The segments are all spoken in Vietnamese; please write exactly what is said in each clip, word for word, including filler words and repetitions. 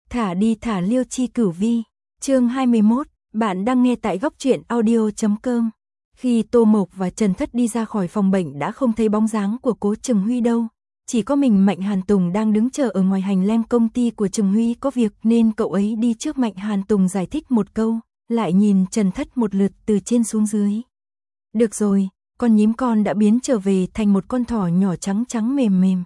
Thả đi thả Liêu Chi Cửu Vi, chương hai mươi mốt, bạn đang nghe tại góc truyện audio chấm com. Khi Tô Mộc và Trần Thất đi ra khỏi phòng bệnh đã không thấy bóng dáng của Cố Trừng Huy đâu, chỉ có mình Mạnh Hàn Tùng đang đứng chờ ở ngoài hành lang công ty của Trừng Huy có việc nên cậu ấy đi trước Mạnh Hàn Tùng giải thích một câu, lại nhìn Trần Thất một lượt từ trên xuống dưới. Được rồi, con nhím con đã biến trở về thành một con thỏ nhỏ trắng trắng mềm mềm.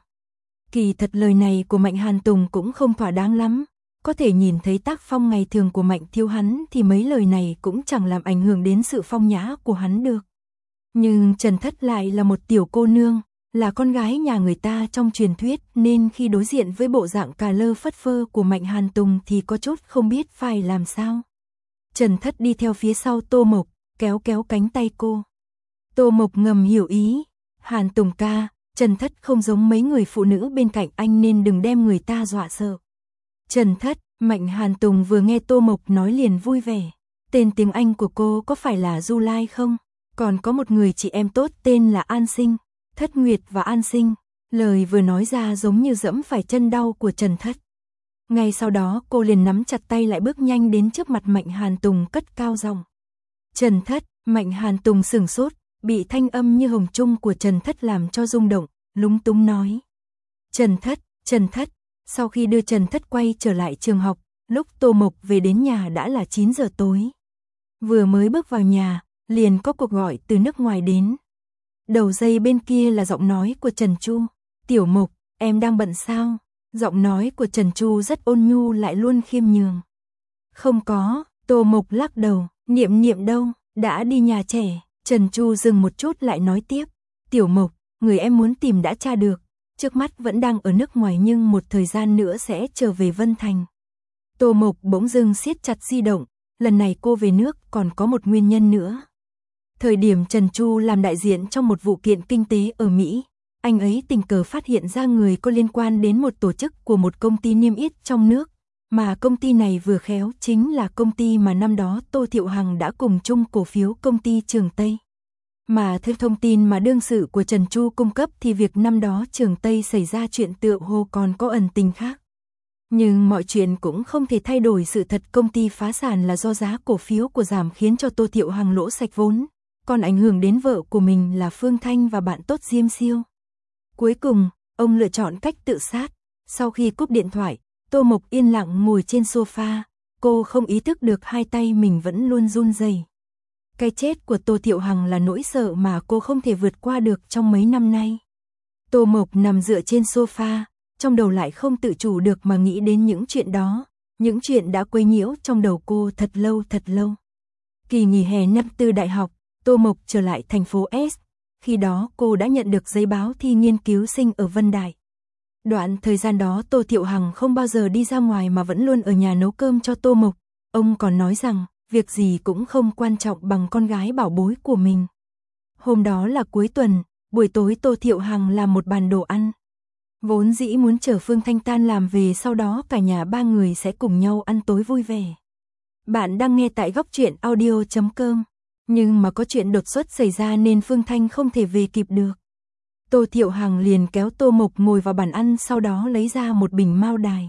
Kỳ thật lời này của Mạnh Hàn Tùng cũng không thỏa đáng lắm. Có thể nhìn thấy tác phong ngày thường của Mạnh Thiếu hắn thì mấy lời này cũng chẳng làm ảnh hưởng đến sự phong nhã của hắn được. Nhưng Trần Thất lại là một tiểu cô nương, là con gái nhà người ta trong truyền thuyết nên khi đối diện với bộ dạng cà lơ phất phơ của Mạnh Hàn Tùng thì có chút không biết phải làm sao. Trần Thất đi theo phía sau Tô Mộc, kéo kéo cánh tay cô. Tô Mộc ngầm hiểu ý, Hàn Tùng ca, Trần Thất không giống mấy người phụ nữ bên cạnh anh nên đừng đem người ta dọa sợ. Trần Thất, Mạnh Hàn Tùng vừa nghe Tô Mộc nói liền vui vẻ. Tên tiếng Anh của cô có phải là Du Lai không? Còn có một người chị em tốt tên là An Sinh, Thất Nguyệt và An Sinh. Lời vừa nói ra giống như dẫm phải chân đau của Trần Thất. Ngay sau đó cô liền nắm chặt tay lại bước nhanh đến trước mặt Mạnh Hàn Tùng cất cao giọng. Trần Thất, Mạnh Hàn Tùng sửng sốt, bị thanh âm như hồng trung của Trần Thất làm cho rung động, lúng túng nói. Trần Thất, Trần Thất. Sau khi đưa Trần Thất quay trở lại trường học, lúc Tô Mộc về đến nhà đã là chín giờ tối. Vừa mới bước vào nhà, liền có cuộc gọi từ nước ngoài đến. Đầu dây bên kia là giọng nói của Trần Chu. Tiểu Mộc, em đang bận sao? Giọng nói của Trần Chu rất ôn nhu lại luôn khiêm nhường. Không có, Tô Mộc lắc đầu, Niệm Niệm đâu, đã đi nhà trẻ. Trần Chu dừng một chút lại nói tiếp. Tiểu Mộc, người em muốn tìm đã tra được. Trước mắt vẫn đang ở nước ngoài nhưng một thời gian nữa sẽ trở về Vân Thành. Tô Mộc bỗng dưng siết chặt di động, lần này cô về nước còn có một nguyên nhân nữa. Thời điểm Trần Chu làm đại diện trong một vụ kiện kinh tế ở Mỹ, anh ấy tình cờ phát hiện ra người có liên quan đến một tổ chức của một công ty niêm yết trong nước, mà công ty này vừa khéo chính là công ty mà năm đó Tô Thiệu Hằng đã cùng chung cổ phiếu công ty Trường Tây. Mà theo thông tin mà đương sự của Trần Chu cung cấp thì việc năm đó Trường Tây xảy ra chuyện tựa hồ còn có ẩn tình khác. Nhưng mọi chuyện cũng không thể thay đổi sự thật công ty phá sản là do giá cổ phiếu của giảm khiến cho Tô Thiệu Hằng lỗ sạch vốn, còn ảnh hưởng đến vợ của mình là Phương Thanh và bạn tốt Diêm Siêu. Cuối cùng, ông lựa chọn cách tự sát. Sau khi cúp điện thoại, Tô Mộc yên lặng ngồi trên sofa, cô không ý thức được hai tay mình vẫn luôn run rẩy. Cái chết của Tô Thiệu Hằng là nỗi sợ mà cô không thể vượt qua được trong mấy năm nay. Tô Mộc nằm dựa trên sofa, trong đầu lại không tự chủ được mà nghĩ đến những chuyện đó, những chuyện đã quấy nhiễu trong đầu cô thật lâu thật lâu. Kỳ nghỉ hè năm tư đại học, Tô Mộc trở lại thành phố S, khi đó cô đã nhận được giấy báo thi nghiên cứu sinh ở Vân Đại. Đoạn thời gian đó Tô Thiệu Hằng không bao giờ đi ra ngoài mà vẫn luôn ở nhà nấu cơm cho Tô Mộc, ông còn nói rằng việc gì cũng không quan trọng bằng con gái bảo bối của mình. Hôm đó là cuối tuần, buổi tối Tô Thiệu Hằng làm một bàn đồ ăn. Vốn dĩ muốn chờ Phương Thanh tan làm về sau đó cả nhà ba người sẽ cùng nhau ăn tối vui vẻ. Bạn đang nghe tại góc truyện audio chấm com. Nhưng mà có chuyện đột xuất xảy ra nên Phương Thanh không thể về kịp được. Tô Thiệu Hằng liền kéo Tô Mộc ngồi vào bàn ăn sau đó lấy ra một bình mao đài.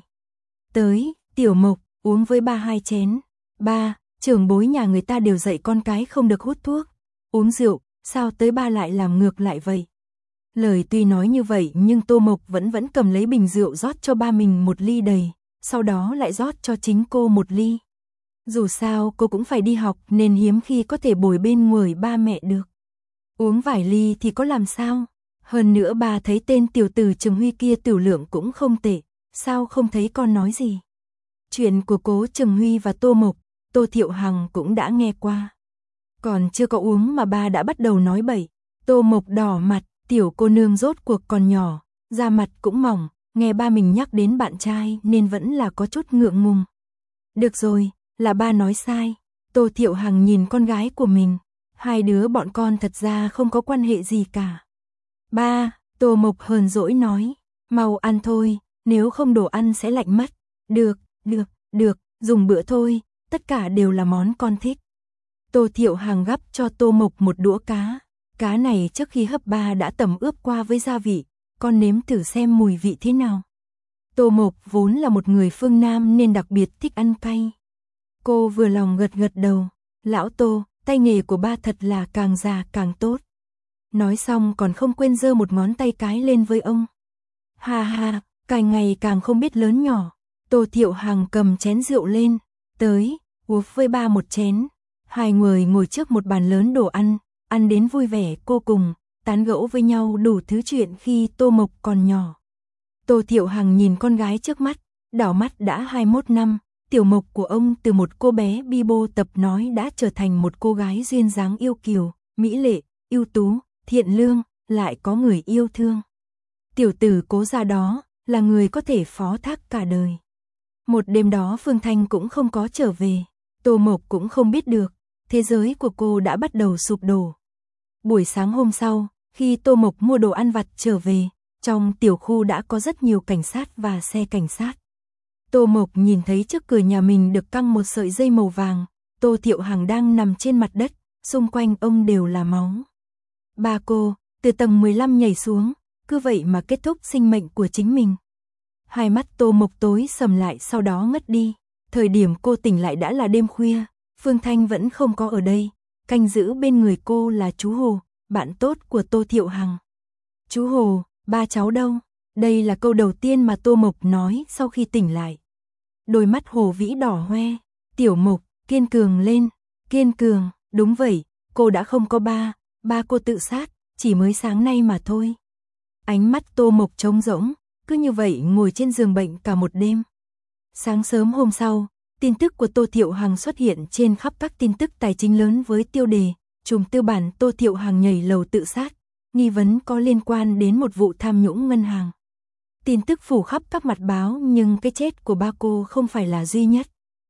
Tới, Tiểu Mộc, uống với ba hai chén. Ba, trưởng bối nhà người ta đều dạy con cái không được hút thuốc, uống rượu, sao tới ba lại làm ngược lại vậy? Lời tuy nói như vậy nhưng Tô Mộc vẫn vẫn cầm lấy bình rượu rót cho ba mình một ly đầy, sau đó lại rót cho chính cô một ly. Dù sao cô cũng phải đi học nên hiếm khi có thể bồi bên người ba mẹ được. Uống vài ly thì có làm sao? Hơn nữa bà thấy tên tiểu tử Trừng Huy kia tiểu lượng cũng không tệ, sao không thấy con nói gì? Chuyện của Cố Trừng Huy và Tô Mộc, Tô Thiệu Hằng cũng đã nghe qua. Còn chưa có uống mà ba đã bắt đầu nói bậy. Tô Mộc đỏ mặt, tiểu cô nương rốt cuộc còn nhỏ, da mặt cũng mỏng, nghe ba mình nhắc đến bạn trai nên vẫn là có chút ngượng ngùng. Được rồi, là ba nói sai. Tô Thiệu Hằng nhìn con gái của mình, hai đứa bọn con thật ra không có quan hệ gì cả. Ba, Tô Mộc hờn dỗi nói, mau ăn thôi, nếu không đồ ăn sẽ lạnh mất. Được, được, được, dùng bữa thôi, tất cả đều là món con thích. Tô Thiệu Hằng gắp cho Tô Mộc một đũa cá. Cá này trước khi hấp ba đã tẩm ướp qua với gia vị, con nếm thử xem mùi vị thế nào. Tô Mộc vốn là một người phương Nam nên đặc biệt thích ăn cay. Cô vừa lòng gật gật đầu, lão Tô, tay nghề của ba thật là càng già càng tốt. Nói xong còn không quên giơ một ngón tay cái lên với ông. Ha ha, càng ngày càng không biết lớn nhỏ. Tô Thiệu Hằng cầm chén rượu lên, tới, uống với ba một chén. Hai người ngồi trước một bàn lớn đồ ăn, ăn đến vui vẻ cô cùng, tán gẫu với nhau đủ thứ chuyện khi Tô Mộc còn nhỏ. Tô Thiệu Hằng nhìn con gái trước mắt, đảo mắt đã hai mươi mốt năm, Tiểu Mộc của ông từ một cô bé bi bô tập nói đã trở thành một cô gái duyên dáng yêu kiều, mỹ lệ, ưu tú, thiện lương, lại có người yêu thương. Tiểu tử Cố gia đó là người có thể phó thác cả đời. Một đêm đó Phương Thanh cũng không có trở về, Tô Mộc cũng không biết được, thế giới của cô đã bắt đầu sụp đổ. Buổi sáng hôm sau, khi Tô Mộc mua đồ ăn vặt trở về, trong tiểu khu đã có rất nhiều cảnh sát và xe cảnh sát. Tô Mộc nhìn thấy trước cửa nhà mình được căng một sợi dây màu vàng, Tô Thiệu Hằng đang nằm trên mặt đất, xung quanh ông đều là máu. Ba cô, từ tầng mười lăm nhảy xuống, cứ vậy mà kết thúc sinh mệnh của chính mình. Hai mắt Tô Mộc tối sầm lại sau đó ngất đi. Thời điểm cô tỉnh lại đã là đêm khuya, Phương Thanh vẫn không có ở đây. Canh giữ bên người cô là chú Hồ, bạn tốt của Tô Thiệu Hằng. Chú Hồ, ba cháu đâu? Đây là câu đầu tiên mà Tô Mộc nói sau khi tỉnh lại. Đôi mắt Hồ Vĩ đỏ hoe. Tiểu Mộc, kiên cường lên, kiên cường, đúng vậy, cô đã không có ba, ba cô tự sát, chỉ mới sáng nay mà thôi. Ánh mắt Tô Mộc trống rỗng, cứ như vậy ngồi trên giường bệnh cả một đêm. Sáng sớm hôm sau, tin tức của Tô Thiệu Hằng xuất hiện trên khắp các tin tức tài chính lớn với tiêu đề trùm tư bản Tô Thiệu Hằng nhảy lầu tự sát, nghi vấn có liên quan đến một vụ tham nhũng ngân hàng. Tin tức phủ khắp các mặt báo nhưng cái chết của ba cô không phải là duy nhất.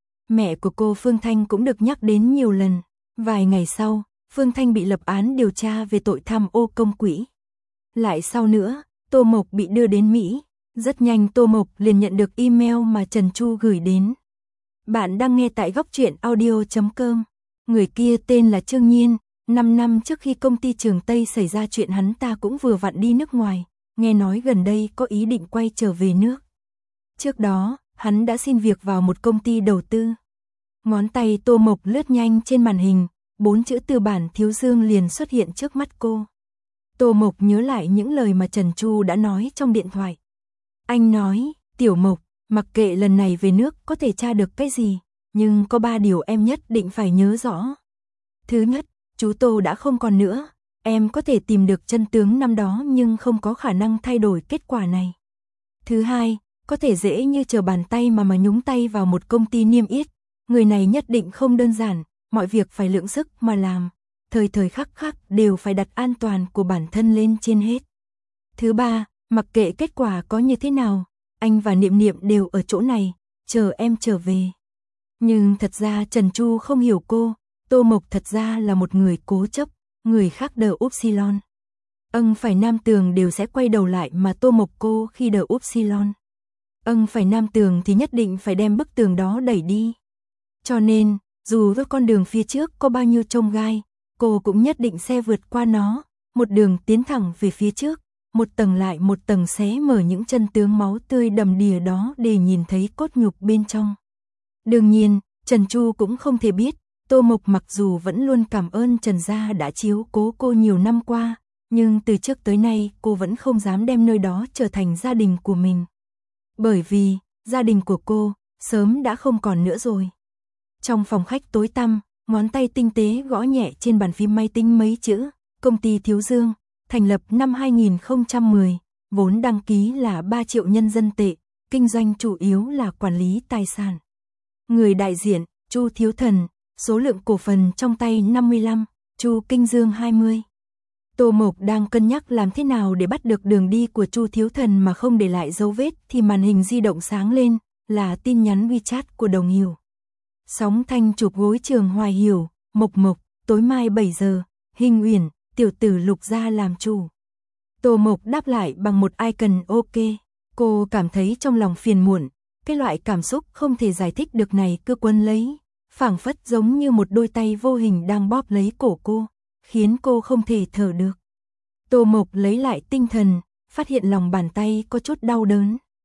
Mẹ của cô Phương Thanh cũng được nhắc đến nhiều lần. Vài ngày sau, Phương Thanh bị lập án điều tra về tội tham ô công quỹ. Lại sau nữa, Tô Mộc bị đưa đến Mỹ. Rất nhanh Tô Mộc liền nhận được email mà Trần Chu gửi đến. Bạn đang nghe tại góc truyện audio chấm com. Người kia tên là Trương Nhiên. năm năm trước khi công ty Trường Tây xảy ra chuyện hắn ta cũng vừa vặn đi nước ngoài. Nghe nói gần đây có ý định quay trở về nước. Trước đó, hắn đã xin việc vào một công ty đầu tư. Ngón tay Tô Mộc lướt nhanh trên màn hình, bốn chữ tư bản Thiếu Dương liền xuất hiện trước mắt cô. Tô Mộc nhớ lại những lời mà Trần Chu đã nói trong điện thoại. Anh nói, Tiểu Mộc, mặc kệ lần này về nước có thể tra được cái gì, nhưng có ba điều em nhất định phải nhớ rõ. Thứ nhất, chú Tô đã không còn nữa. Em có thể tìm được chân tướng năm đó nhưng không có khả năng thay đổi kết quả này. Thứ hai, có thể dễ như trở bàn tay mà mà nhúng tay vào một công ty niêm yết. Người này nhất định không đơn giản, mọi việc phải lượng sức mà làm. Thời thời khắc khắc đều phải đặt an toàn của bản thân lên trên hết. Thứ ba, mặc kệ kết quả có như thế nào, anh và Niệm Niệm đều ở chỗ này, chờ em trở về. Nhưng thật ra Trần Chu không hiểu cô, Tô Mộc thật ra là một người cố chấp. Người khác đờ upsilon. Âng phải Nam Tường đều sẽ quay đầu lại mà Tô Mộc cô khi đờ upsilon. Âng phải Nam Tường thì nhất định phải đem bức tường đó đẩy đi. Cho nên, dù với con đường phía trước có bao nhiêu chông gai, cô cũng nhất định sẽ vượt qua nó, một đường tiến thẳng về phía trước, một tầng lại một tầng xé mở những chân tướng máu tươi đầm đìa đó để nhìn thấy cốt nhục bên trong. Đương nhiên, Trần Chu cũng không thể biết, Tô Mộc mặc dù vẫn luôn cảm ơn Trần gia đã chiếu cố cô nhiều năm qua, nhưng từ trước tới nay cô vẫn không dám đem nơi đó trở thành gia đình của mình. Bởi vì, gia đình của cô, sớm đã không còn nữa rồi. Trong phòng khách tối tăm, ngón tay tinh tế gõ nhẹ trên bàn phím máy tính mấy chữ, công ty Thiếu Dương, thành lập năm hai nghìn không trăm mười, vốn đăng ký là ba triệu nhân dân tệ, kinh doanh chủ yếu là quản lý tài sản. Người đại diện, Chu Thiếu Thần. Số lượng cổ phần trong tay năm mươi lăm, Chu Kinh Dương hai mươi. Tô Mộc đang cân nhắc làm thế nào để bắt được đường đi của Chu Thiếu Thần mà không để lại dấu vết thì màn hình di động sáng lên, là tin nhắn WeChat của Đồng Hiểu. Sóng thanh chụp gối Trường Hoài Hiểu, Mộc Mộc, tối mai bảy giờ, Hình Uyển, tiểu tử Lục gia làm chủ. Tô Mộc đáp lại bằng một icon OK. Cô cảm thấy trong lòng phiền muộn, cái loại cảm xúc không thể giải thích được này cứ quấn lấy. Phảng phất giống như một đôi tay vô hình đang bóp lấy cổ cô, khiến cô không thể thở được. Tô Mộc lấy lại tinh thần, phát hiện lòng bàn tay có chút đau đớn.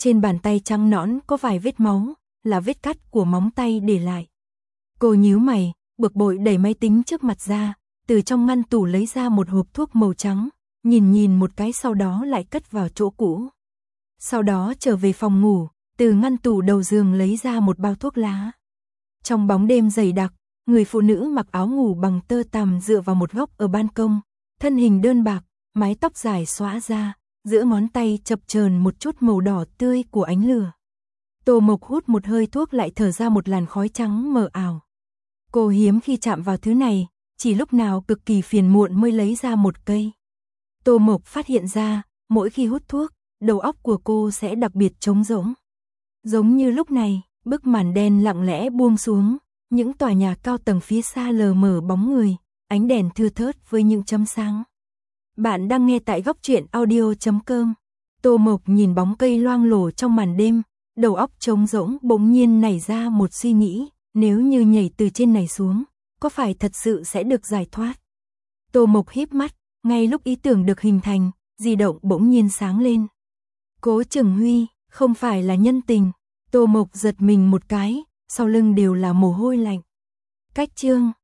Trên bàn tay trắng nõn có vài vết máu, là vết cắt của móng tay để lại. Cô nhíu mày, bực bội đẩy máy tính trước mặt ra, từ trong ngăn tủ lấy ra một hộp thuốc màu trắng, nhìn nhìn một cái sau đó lại cất vào chỗ cũ. Sau đó trở về phòng ngủ, từ ngăn tủ đầu giường lấy ra một bao thuốc lá. Trong bóng đêm dày đặc, người phụ nữ mặc áo ngủ bằng tơ tằm dựa vào một góc ở ban công, thân hình đơn bạc, mái tóc dài xõa ra, giữa ngón tay chập chờn một chút màu đỏ tươi của ánh lửa. Tô Mộc hút một hơi thuốc lại thở ra một làn khói trắng mờ ảo. Cô hiếm khi chạm vào thứ này, chỉ lúc nào cực kỳ phiền muộn mới lấy ra một cây. Tô Mộc phát hiện ra, mỗi khi hút thuốc, đầu óc của cô sẽ đặc biệt trống rỗng. Giống như lúc này, bức màn đen lặng lẽ buông xuống, những tòa nhà cao tầng phía xa lờ mờ bóng người, ánh đèn thưa thớt với những chấm sáng. Bạn đang nghe tại góc truyện audio chấm com. Tô Mộc nhìn bóng cây loang lổ trong màn đêm, đầu óc trống rỗng bỗng nhiên nảy ra một suy nghĩ, nếu như nhảy từ trên này xuống, có phải thật sự sẽ được giải thoát? Tô Mộc híp mắt, ngay lúc ý tưởng được hình thành, di động bỗng nhiên sáng lên. Cố Trừng Huy, không phải là nhân tình. Tô Mộc giật mình một cái, sau lưng đều là mồ hôi lạnh. Cách chương